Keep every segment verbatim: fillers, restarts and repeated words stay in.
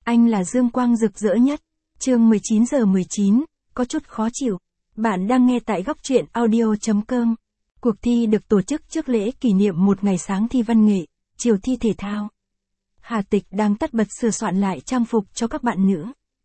Anh là dương quang rực rỡ nhất. Chương mười chín giờ mười chín, có chút khó chịu. Bạn đang nghe tại góc truyện audio chấm com. Cuộc thi được tổ chức trước lễ kỷ niệm một ngày sáng thi văn nghệ, chiều thi thể thao. Hà Tịch đang tất bật sửa soạn lại trang phục cho các bạn nữ.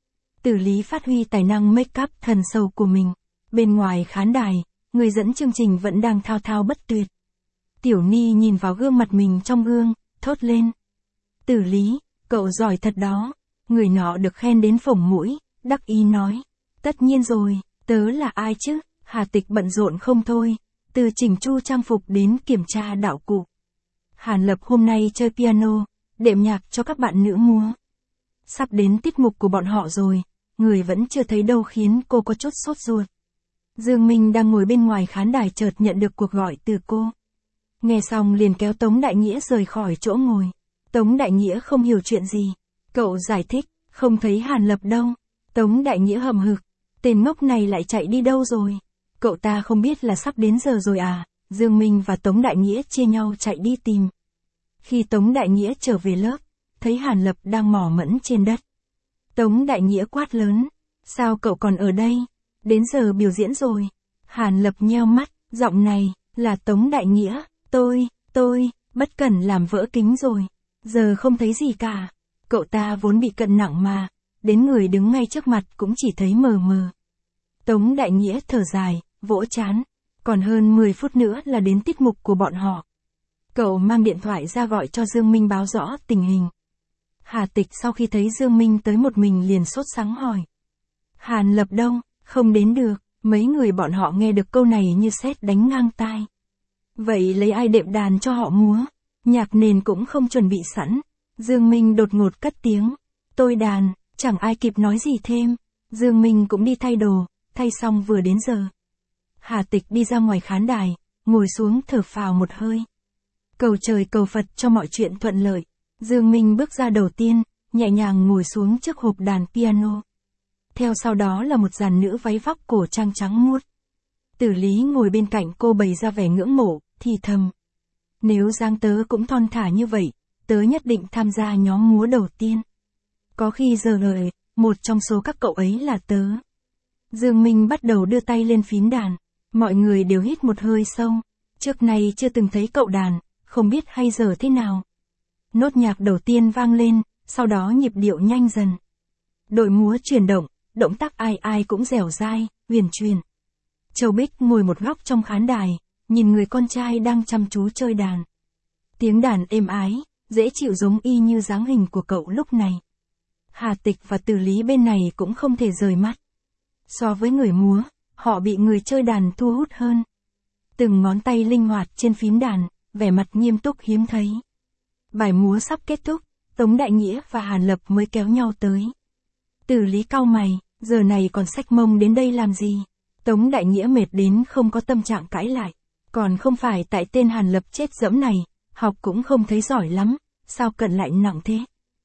Tử Lý phát huy tài năng make up thần sầu của mình. Bên ngoài khán đài, người dẫn chương trình vẫn đang thao thao bất tuyệt. Tiểu Ni nhìn vào gương mặt mình trong gương, thốt lên. Tử Lý, cậu giỏi thật đó. Người nọ được khen đến phồng mũi, đắc ý nói. Tất nhiên rồi, tớ là ai chứ? Hà Tịch bận rộn không thôi, từ chỉnh chu trang phục đến kiểm tra đạo cụ. Hàn Lập hôm nay chơi piano, đệm nhạc cho các bạn nữ múa. Sắp đến tiết mục của bọn họ rồi, người vẫn chưa thấy đâu khiến cô có chút sốt ruột. Dương Minh đang ngồi bên ngoài khán đài chợt nhận được cuộc gọi từ cô. Nghe xong liền kéo Tống Đại Nghĩa rời khỏi chỗ ngồi. Tống Đại Nghĩa không hiểu chuyện gì. Cậu giải thích, không thấy Hàn Lập đâu. Tống Đại Nghĩa hầm hực, tên ngốc này lại chạy đi đâu rồi? Cậu ta không biết là sắp đến giờ rồi à? Dương Minh và Tống Đại Nghĩa chia nhau chạy đi tìm. Khi Tống Đại Nghĩa trở về lớp, thấy Hàn Lập đang mò mẫm trên đất. Tống Đại Nghĩa quát lớn, sao cậu còn ở đây? Đến giờ biểu diễn rồi. Hàn Lập nheo mắt, giọng này, là Tống Đại Nghĩa, tôi, tôi, bất cẩn làm vỡ kính rồi. Giờ không thấy gì cả. Cậu ta vốn bị cận nặng mà, đến người đứng ngay trước mặt cũng chỉ thấy mờ mờ. Tống Đại Nghĩa thở dài, vỗ trán, còn hơn mười phút nữa là đến tiết mục của bọn họ. Cậu mang điện thoại ra gọi cho Dương Minh báo rõ tình hình. Hà Tịch sau khi thấy Dương Minh tới một mình liền sốt sắng hỏi. Hàn Lập đâu, không đến được, mấy người bọn họ nghe được câu này như sét đánh ngang tai. Vậy lấy ai đệm đàn cho họ múa? Nhạc nền cũng không chuẩn bị sẵn. Dương Minh đột ngột cất tiếng. Tôi đàn, chẳng ai kịp nói gì thêm. Dương Minh cũng đi thay đồ, thay xong vừa đến giờ. Hà Tịch đi ra ngoài khán đài, ngồi xuống thở phào một hơi. Cầu trời cầu Phật cho mọi chuyện thuận lợi. Dương Minh bước ra đầu tiên, nhẹ nhàng ngồi xuống trước hộp đàn piano. Theo sau đó là một dàn nữ váy vóc cổ trang trắng muốt. Tử Lý ngồi bên cạnh cô bày ra vẻ ngưỡng mộ, thì thầm. Nếu dáng tớ cũng thon thả như vậy, tớ nhất định tham gia nhóm múa đầu tiên. Có khi giờ lời, một trong số các cậu ấy là tớ. Dương Minh bắt đầu đưa tay lên phím đàn. Mọi người đều hít một hơi sâu. Trước này chưa từng thấy cậu đàn, không biết hay giờ thế nào. Nốt nhạc đầu tiên vang lên, sau đó nhịp điệu nhanh dần. Đội múa chuyển động, động tác ai ai cũng dẻo dai, huyền chuyển. Châu Bích ngồi một góc trong khán đài, nhìn người con trai đang chăm chú chơi đàn. Tiếng đàn êm ái, dễ chịu giống y như dáng hình của cậu lúc này. Hà Tịch và Tử Lý bên này cũng không thể rời mắt. So với người múa, họ bị người chơi đàn thu hút hơn. Từng ngón tay linh hoạt trên phím đàn, vẻ mặt nghiêm túc hiếm thấy. Bài múa sắp kết thúc, Tống Đại Nghĩa và Hàn Lập mới kéo nhau tới. Tử Lý cau mày, giờ này còn xách mông đến đây làm gì? Tống Đại Nghĩa mệt đến không có tâm trạng cãi lại. Còn không phải tại tên Hàn Lập chết dẫm này, học cũng không thấy giỏi lắm, sao cận lại nặng thế?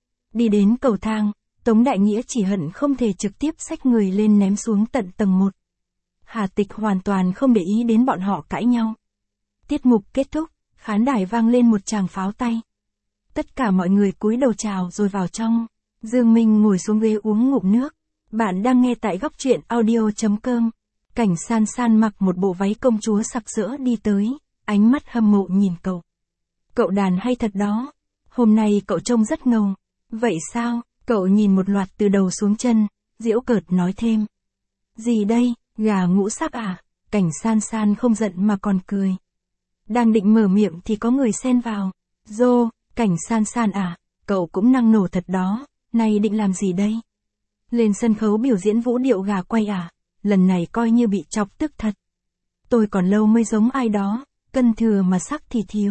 Đi đến cầu thang, Tống Đại Nghĩa chỉ hận không thể trực tiếp xách người lên ném xuống tận tầng một. Hà Tịch hoàn toàn không để ý đến bọn họ cãi nhau. Tiết mục kết thúc, khán đài vang lên một tràng pháo tay. Tất cả mọi người cúi đầu chào rồi vào trong. Dương Minh ngồi xuống ghế uống ngụm nước. Bạn đang nghe tại góc truyện audio chấm com. Cảnh San San mặc một bộ váy công chúa sặc sỡ đi tới, ánh mắt hâm mộ nhìn cậu. Cậu đàn hay thật đó. Hôm nay cậu trông rất ngầu. Vậy sao? Cậu nhìn một loạt từ đầu xuống chân, giễu cợt nói thêm. Gì đây, gà ngũ sắc à? Cảnh San San không giận mà còn cười. Đang định mở miệng thì có người xen vào. Dô, Cảnh San San à, cậu cũng năng nổ thật đó, nay định làm gì đây? Lên sân khấu biểu diễn vũ điệu gà quay à? Lần này coi như bị chọc tức thật. Tôi còn lâu mới giống ai đó, cân thừa mà sắc thì thiếu.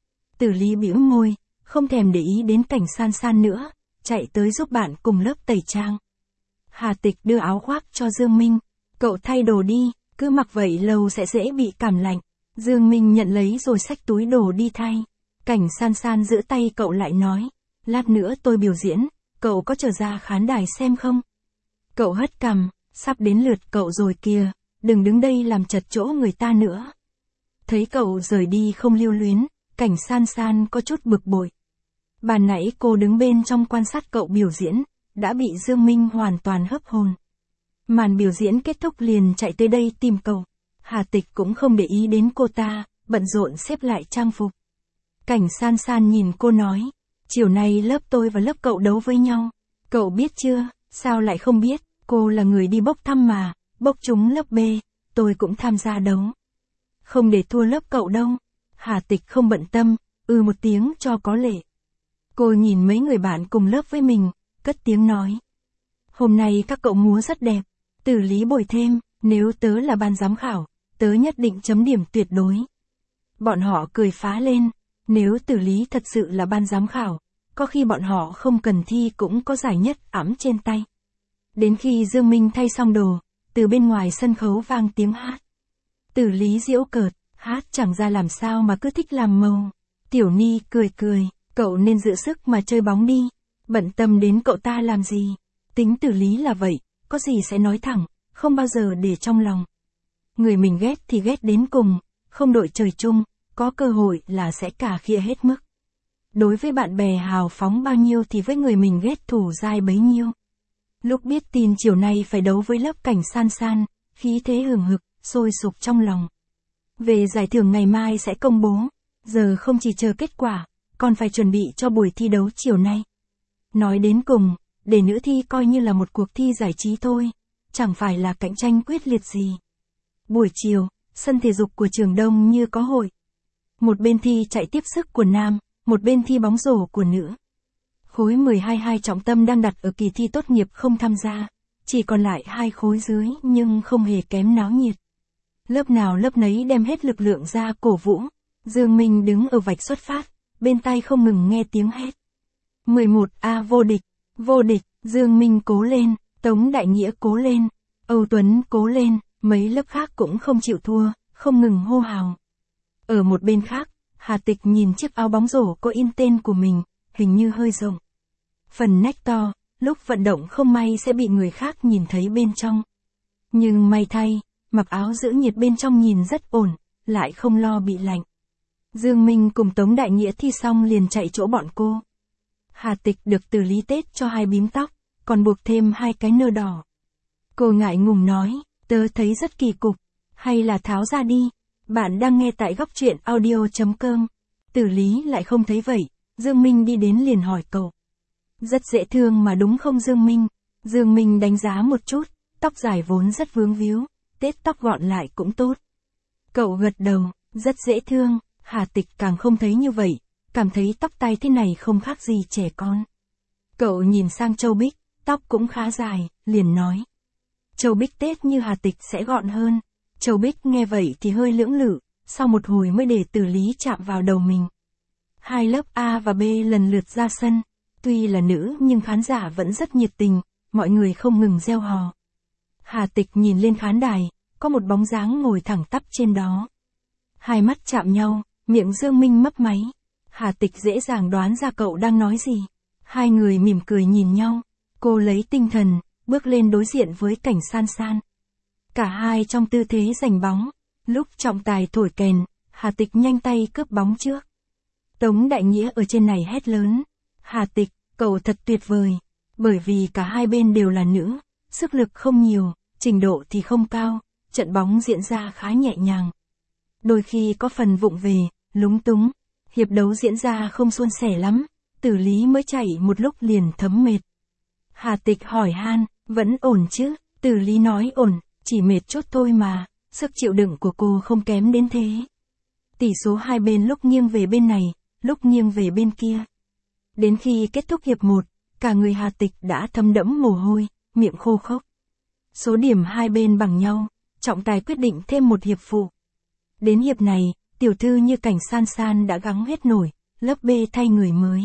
Tử Lý bĩu môi, không thèm để ý đến Cảnh San San nữa, chạy tới giúp bạn cùng lớp tẩy trang. Hà Tịch đưa áo khoác cho Dương Minh, cậu thay đồ đi, cứ mặc vậy lâu sẽ dễ bị cảm lạnh. Dương Minh nhận lấy rồi xách túi đồ đi thay. Cảnh San San giữ tay cậu lại nói, lát nữa tôi biểu diễn, cậu có trở ra khán đài xem không? Cậu hất cằm, sắp đến lượt cậu rồi kìa, đừng đứng đây làm chật chỗ người ta nữa. Thấy cậu rời đi không lưu luyến, Cảnh San San có chút bực bội. Ban nãy cô đứng bên trong quan sát cậu biểu diễn, đã bị Dương Minh hoàn toàn hấp hồn. Màn biểu diễn kết thúc liền chạy tới đây tìm cậu. Hà Tịch cũng không để ý đến cô ta, bận rộn xếp lại trang phục. Cảnh San San nhìn cô nói, chiều nay lớp tôi và lớp cậu đấu với nhau. Cậu biết chưa? Sao lại không biết, cô là người đi bốc thăm mà, bốc trúng lớp B, tôi cũng tham gia đấu. Không để thua lớp cậu đâu. Hà Tịch không bận tâm, ừ một tiếng cho có lệ. Cô nhìn mấy người bạn cùng lớp với mình, cất tiếng nói. Hôm nay các cậu múa rất đẹp, Tử Lý bồi thêm, nếu tớ là ban giám khảo, tớ nhất định chấm điểm tuyệt đối. Bọn họ cười phá lên, nếu Tử Lý thật sự là ban giám khảo, có khi bọn họ không cần thi cũng có giải nhất ẵm trên tay. Đến khi Dương Minh thay xong đồ, từ bên ngoài sân khấu vang tiếng hát. Tử Lý giễu cợt, hát chẳng ra làm sao mà cứ thích làm màu. Tiểu Ni cười cười, cậu nên giữ sức mà chơi bóng đi, bận tâm đến cậu ta làm gì. Tính Tử Lý là vậy, có gì sẽ nói thẳng, không bao giờ để trong lòng. Người mình ghét thì ghét đến cùng, không đội trời chung, có cơ hội là sẽ cà khịa hết mức. Đối với bạn bè hào phóng bao nhiêu thì với người mình ghét thủ dai bấy nhiêu. Lúc biết tin chiều nay phải đấu với lớp Cảnh San San, khí thế hừng hực, sôi sục trong lòng. Về giải thưởng ngày mai sẽ công bố, giờ không chỉ chờ kết quả, còn phải chuẩn bị cho buổi thi đấu chiều nay. Nói đến cùng, để nữ thi coi như là một cuộc thi giải trí thôi, chẳng phải là cạnh tranh quyết liệt gì. Buổi chiều, sân thể dục của trường Đông như có hội. Một bên thi chạy tiếp sức của nam, một bên thi bóng rổ của nữ. Khối mười hai hai trọng tâm đang đặt ở kỳ thi tốt nghiệp không tham gia, chỉ còn lại hai khối dưới nhưng không hề kém náo nhiệt. Lớp nào lớp nấy đem hết lực lượng ra cổ vũ. Dương Minh đứng ở vạch xuất phát, bên tai không ngừng nghe tiếng hét. mười một A vô địch, vô địch, Dương Minh cố lên, Tống Đại Nghĩa cố lên, Âu Tuấn cố lên, mấy lớp khác cũng không chịu thua, không ngừng hô hào. Ở một bên khác, Hà Tịch nhìn chiếc áo bóng rổ có in tên của mình, hình như hơi rộng. Phần nách to, lúc vận động không may sẽ bị người khác nhìn thấy bên trong. Nhưng may thay, mặc áo giữ nhiệt bên trong nhìn rất ổn, lại không lo bị lạnh. Dương Minh cùng Tống Đại Nghĩa thi xong liền chạy chỗ bọn cô. Hà Tịch được Tử Lý Tết cho hai bím tóc, còn buộc thêm hai cái nơ đỏ. Cô ngại ngùng nói, tớ thấy rất kỳ cục, hay là tháo ra đi. Bạn đang nghe tại góc truyện audio chấm com. Tử Lý lại không thấy vậy, Dương Minh đi đến liền hỏi cậu. Rất dễ thương mà đúng không Dương Minh? Dương Minh đánh giá một chút, tóc dài vốn rất vướng víu, tết tóc gọn lại cũng tốt. Cậu gật đầu, rất dễ thương. Hà Tịch càng không thấy như vậy, cảm thấy tóc tai thế này không khác gì trẻ con. Cậu nhìn sang Châu Bích, tóc cũng khá dài, liền nói. Châu Bích Tết như Hà Tịch sẽ gọn hơn. Châu Bích nghe vậy thì hơi lưỡng lự, sau một hồi mới để Tử Lý chạm vào đầu mình. Hai lớp A và B lần lượt ra sân, tuy là nữ nhưng khán giả vẫn rất nhiệt tình, mọi người không ngừng reo hò. Hà Tịch nhìn lên khán đài, có một bóng dáng ngồi thẳng tắp trên đó. Hai mắt chạm nhau, miệng Dương Minh mấp máy. Hà Tịch dễ dàng đoán ra cậu đang nói gì. Hai người mỉm cười nhìn nhau. Cô lấy tinh thần, bước lên đối diện với Cảnh San San. Cả hai trong tư thế giành bóng. Lúc trọng tài thổi kèn, Hà Tịch nhanh tay cướp bóng trước. Tống Đại Nghĩa ở trên này hét lớn. Hà Tịch, cậu thật tuyệt vời. Bởi vì cả hai bên đều là nữ, sức lực không nhiều, trình độ thì không cao, trận bóng diễn ra khá nhẹ nhàng. Đôi khi có phần vụng về, lúng túng, hiệp đấu diễn ra không suôn sẻ lắm, Tử Lý mới chạy một lúc liền thấm mệt. Hà Tịch hỏi han, vẫn ổn chứ? Tử Lý nói ổn, chỉ mệt chút thôi mà, sức chịu đựng của cô không kém đến thế. Tỷ số hai bên lúc nghiêng về bên này, lúc nghiêng về bên kia. Đến khi kết thúc hiệp một, cả người Hà Tịch đã thấm đẫm mồ hôi, miệng khô khốc. Số điểm hai bên bằng nhau, trọng tài quyết định thêm một hiệp phụ. Đến hiệp này, tiểu thư như Cảnh San San đã gắng hết nổi, lớp B thay người mới.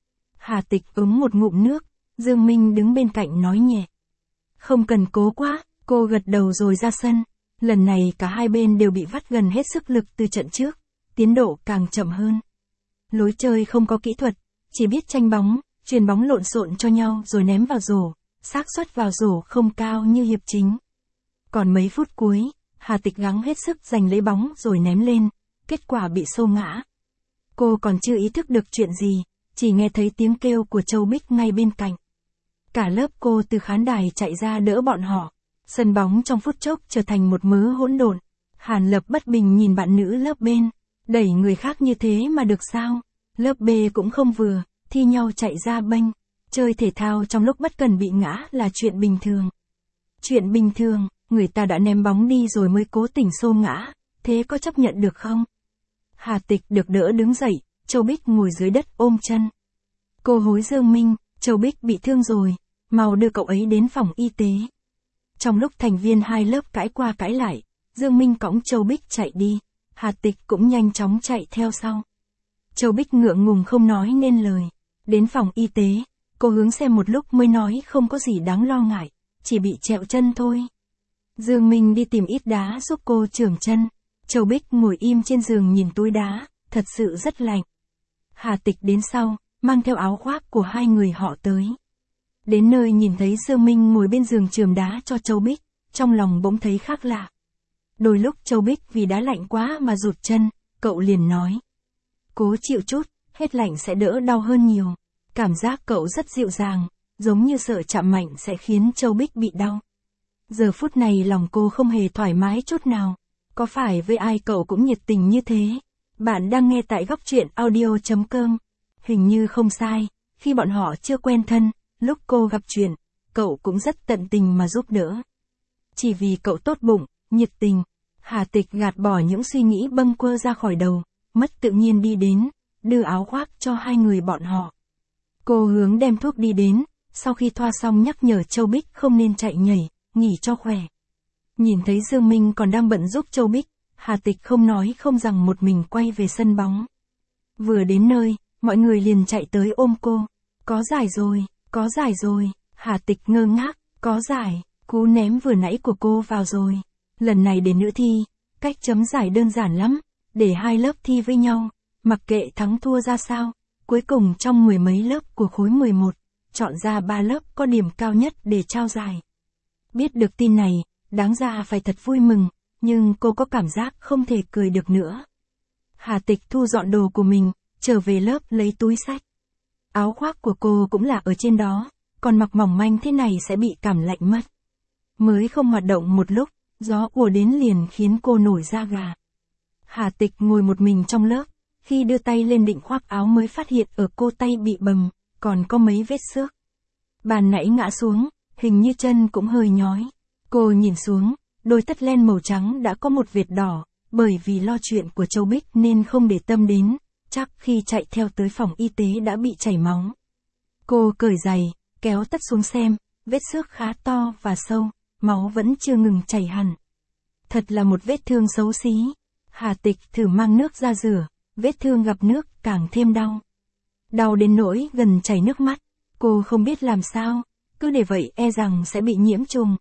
Hà Tịch uống một ngụm nước, Dương Minh đứng bên cạnh nói nhẹ. Không cần cố quá, cô gật đầu rồi ra sân. Lần này cả hai bên đều bị vắt gần hết sức lực từ trận trước, tiến độ càng chậm hơn. Lối chơi không có kỹ thuật, chỉ biết tranh bóng, chuyền bóng lộn xộn cho nhau rồi ném vào rổ, xác suất vào rổ không cao như hiệp chính. Còn mấy phút cuối, Hà Tịch gắng hết sức giành lấy bóng rồi ném lên, kết quả bị xô ngã. Cô còn chưa ý thức được chuyện gì, chỉ nghe thấy tiếng kêu của Châu Bích ngay bên cạnh. Cả lớp cô từ khán đài chạy ra đỡ bọn họ. Sân bóng trong phút chốc trở thành một mớ hỗn độn. Hàn Lập bất bình nhìn bạn nữ lớp bên. Đẩy người khác như thế mà được sao? Lớp B cũng không vừa, thi nhau chạy ra bênh. Chơi thể thao trong lúc bất cần bị ngã là chuyện bình thường. Chuyện bình thường, người ta đã ném bóng đi rồi mới cố tình xô ngã, thế có chấp nhận được không? Hà Tịch được đỡ đứng dậy, Châu Bích ngồi dưới đất ôm chân. Cô hối Dương Minh, Châu Bích bị thương rồi, mau đưa cậu ấy đến phòng y tế. Trong lúc thành viên hai lớp cãi qua cãi lại, Dương Minh cõng Châu Bích chạy đi, Hà Tịch cũng nhanh chóng chạy theo sau. Châu Bích ngượng ngùng không nói nên lời. Đến phòng y tế, cô hướng xem một lúc mới nói không có gì đáng lo ngại, chỉ bị trẹo chân thôi. Dương Minh đi tìm ít đá giúp cô chườm chân. Châu Bích ngồi im trên giường nhìn túi đá, thật sự rất lạnh. Hà Tịch đến sau, mang theo áo khoác của hai người họ tới. Đến nơi nhìn thấy Dương Minh ngồi bên giường chườm đá cho Châu Bích, trong lòng bỗng thấy khác lạ. Đôi lúc Châu Bích vì đá lạnh quá mà rụt chân, cậu liền nói. Cố chịu chút, hết lạnh sẽ đỡ đau hơn nhiều. Cảm giác cậu rất dịu dàng, giống như sợ chạm mạnh sẽ khiến Châu Bích bị đau. Giờ phút này lòng cô không hề thoải mái chút nào. Có phải với ai cậu cũng nhiệt tình như thế? Bạn đang nghe tại góc truyện audio chấm com. Hình như không sai, khi bọn họ chưa quen thân, lúc cô gặp chuyện, cậu cũng rất tận tình mà giúp đỡ. Chỉ vì cậu tốt bụng, nhiệt tình. Hà Tịch gạt bỏ những suy nghĩ bâng quơ ra khỏi đầu, mất tự nhiên đi đến, đưa áo khoác cho hai người bọn họ. Cô hướng đem thuốc đi đến, sau khi thoa xong nhắc nhở Châu Bích không nên chạy nhảy, nghỉ cho khỏe. Nhìn thấy Dương Minh còn đang bận giúp Châu Bích, Hà Tịch không nói không rằng một mình quay về sân bóng. Vừa đến nơi, mọi người liền chạy tới ôm cô. Có giải rồi, có giải rồi, Hà Tịch ngơ ngác, có giải, cú ném vừa nãy của cô vào rồi. Lần này đến nữ thi, cách chấm giải đơn giản lắm, để hai lớp thi với nhau, mặc kệ thắng thua ra sao, cuối cùng trong mười mấy lớp của khối mười một, chọn ra ba lớp có điểm cao nhất để trao giải. Biết được tin này, đáng ra phải thật vui mừng, nhưng cô có cảm giác không thể cười được nữa. Hà Tịch thu dọn đồ của mình, trở về lớp lấy túi xách. Áo khoác của cô cũng là ở trên đó, còn mặc mỏng manh thế này sẽ bị cảm lạnh mất. Mới không hoạt động một lúc, gió ùa đến liền khiến cô nổi da gà. Hà Tịch ngồi một mình trong lớp, khi đưa tay lên định khoác áo mới phát hiện ở cô tay bị bầm, còn có mấy vết xước. Bàn nãy ngã xuống, hình như chân cũng hơi nhói. Cô nhìn xuống, đôi tất len màu trắng đã có một vệt đỏ, bởi vì lo chuyện của Châu Bích nên không để tâm đến, chắc khi chạy theo tới phòng y tế đã bị chảy máu. Cô cởi giày, kéo tất xuống xem, vết xước khá to và sâu, máu vẫn chưa ngừng chảy hẳn. Thật là một vết thương xấu xí. Hà Tịch thử mang nước ra rửa, vết thương gặp nước càng thêm đau. Đau đến nỗi gần chảy nước mắt, cô không biết làm sao, cứ để vậy e rằng sẽ bị nhiễm trùng.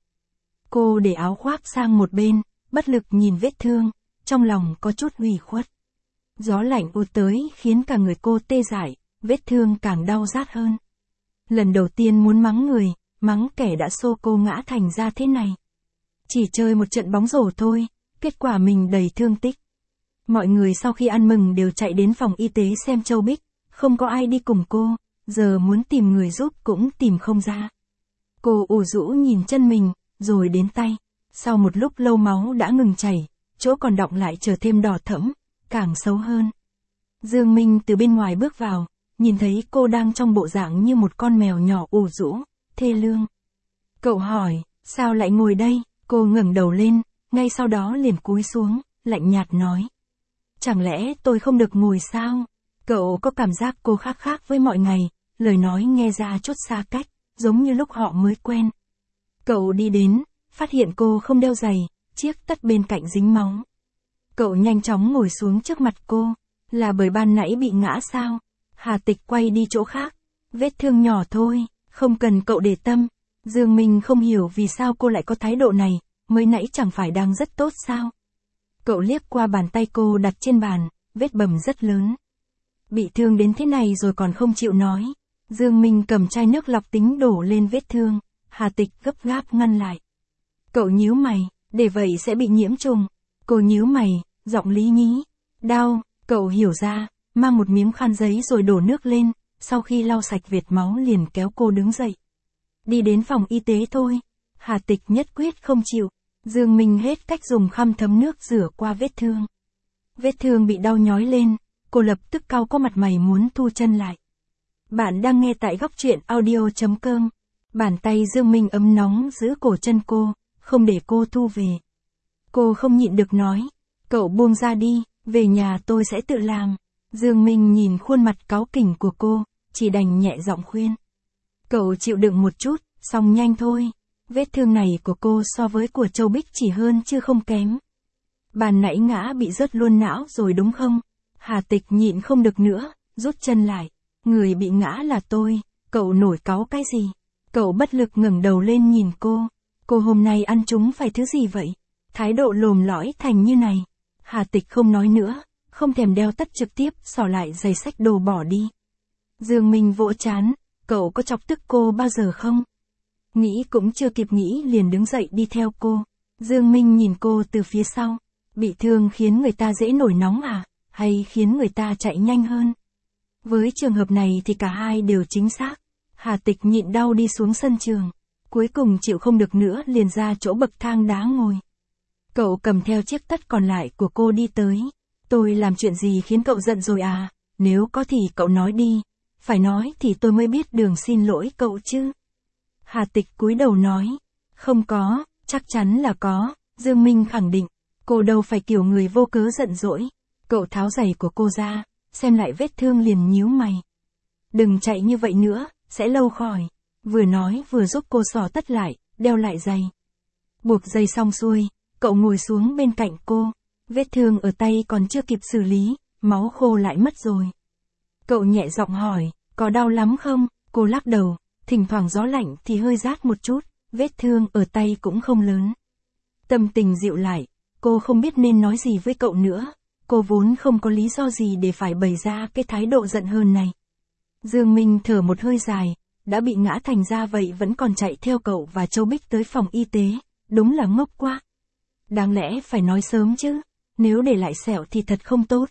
Cô để áo khoác sang một bên, bất lực nhìn vết thương, trong lòng có chút ủy khuất. Gió lạnh ùa tới khiến cả người cô tê dại, vết thương càng đau rát hơn. Lần đầu tiên muốn mắng người, mắng kẻ đã xô cô ngã thành ra thế này. Chỉ chơi một trận bóng rổ thôi, kết quả mình đầy thương tích. Mọi người sau khi ăn mừng đều chạy đến phòng y tế xem Châu Bích, không có ai đi cùng cô, giờ muốn tìm người giúp cũng tìm không ra. Cô ủ rũ nhìn chân mình, rồi đến tay. Sau một lúc lâu máu đã ngừng chảy, chỗ còn đọng lại trở thêm đỏ thẫm, càng xấu hơn. Dương Minh từ bên ngoài bước vào, nhìn thấy cô đang trong bộ dạng như một con mèo nhỏ ủ rũ, thê lương. Cậu hỏi, sao lại ngồi đây? Cô ngẩng đầu lên, ngay sau đó liền cúi xuống, lạnh nhạt nói. Chẳng lẽ tôi không được ngồi sao? Cậu có cảm giác cô khác khác với mọi ngày, lời nói nghe ra chút xa cách, giống như lúc họ mới quen. Cậu đi đến, phát hiện cô không đeo giày, chiếc tất bên cạnh dính máu. Cậu nhanh chóng ngồi xuống trước mặt cô, là bởi ban nãy bị ngã sao? Hà Tịch quay đi chỗ khác, vết thương nhỏ thôi, không cần cậu để tâm. Dương Minh không hiểu vì sao cô lại có thái độ này, mới nãy chẳng phải đang rất tốt sao? Cậu liếc qua bàn tay cô đặt trên bàn, vết bầm rất lớn. Bị thương đến thế này rồi còn không chịu nói. Dương Minh cầm chai nước lọc tính đổ lên vết thương, Hà Tịch gấp gáp ngăn lại. Cậu nhíu mày, để vậy sẽ bị nhiễm trùng. Cô nhíu mày, giọng lý nhí. Đau, cậu hiểu ra, mang một miếng khăn giấy rồi đổ nước lên, sau khi lau sạch vệt máu liền kéo cô đứng dậy. Đi đến phòng y tế thôi. Hà Tịch nhất quyết không chịu. Dương Minh hết cách dùng khăn thấm nước rửa qua vết thương. Vết thương bị đau nhói lên, cô lập tức cau có mặt mày muốn thu chân lại. Bạn đang nghe tại góc truyện audio.com. Bàn tay Dương Minh ấm nóng giữ cổ chân cô, không để cô thu về. Cô không nhịn được nói, cậu buông ra đi, về nhà tôi sẽ tự làm. Dương Minh nhìn khuôn mặt cáu kỉnh của cô, chỉ đành nhẹ giọng khuyên. Cậu chịu đựng một chút, xong nhanh thôi. Vết thương này của cô so với của Châu Bích chỉ hơn chứ không kém. Bàn nãy ngã bị rớt luôn não rồi đúng không? Hà Tịch nhịn không được nữa, rút chân lại. Người bị ngã là tôi, cậu nổi cáu cái gì? Cậu bất lực ngẩng đầu lên nhìn cô. Cô hôm nay ăn trúng phải thứ gì vậy? Thái độ lồm lõi thành như này. Hà Tịch không nói nữa, không thèm đeo tất trực tiếp xỏ lại giày xách đồ bỏ đi. Dương Minh vỗ chán, cậu có chọc tức cô bao giờ không? Nghĩ cũng chưa kịp nghĩ liền đứng dậy đi theo cô. Dương Minh nhìn cô từ phía sau. Bị thương khiến người ta dễ nổi nóng à? Hay khiến người ta chạy nhanh hơn? Với trường hợp này thì cả hai đều chính xác. Hà Tịch nhịn đau đi xuống sân trường. Cuối cùng chịu không được nữa liền ra chỗ bậc thang đá ngồi. Cậu cầm theo chiếc tất còn lại của cô đi tới. Tôi làm chuyện gì khiến cậu giận rồi à? Nếu có thì cậu nói đi. Phải nói thì tôi mới biết đường xin lỗi cậu chứ. Hà Tịch cúi đầu nói. Không có, chắc chắn là có. Dương Minh khẳng định. Cô đâu phải kiểu người vô cớ giận dỗi. Cậu tháo giày của cô ra, xem lại vết thương liền nhíu mày. Đừng chạy như vậy nữa, sẽ lâu khỏi. Vừa nói vừa giúp cô xỏ tất lại, đeo lại giày. Buộc giày xong xuôi, cậu ngồi xuống bên cạnh cô. Vết thương ở tay còn chưa kịp xử lý, máu khô lại mất rồi. Cậu nhẹ giọng hỏi, có đau lắm không? Cô lắc đầu, thỉnh thoảng gió lạnh thì hơi rát một chút, vết thương ở tay cũng không lớn. Tâm tình dịu lại, cô không biết nên nói gì với cậu nữa. Cô vốn không có lý do gì để phải bày ra cái thái độ giận hờn này. Dương Minh thở một hơi dài, đã bị ngã thành ra vậy vẫn còn chạy theo cậu và Châu Bích tới phòng y tế, đúng là ngốc quá. Đáng lẽ phải nói sớm chứ, nếu để lại sẹo thì thật không tốt.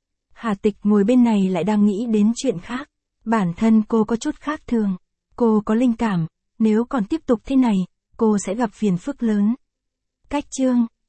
Hà Tịch ngồi bên này lại đang nghĩ đến chuyện khác, bản thân cô có chút khác thường, cô có linh cảm, nếu còn tiếp tục thế này, cô sẽ gặp phiền phức lớn. Cách chương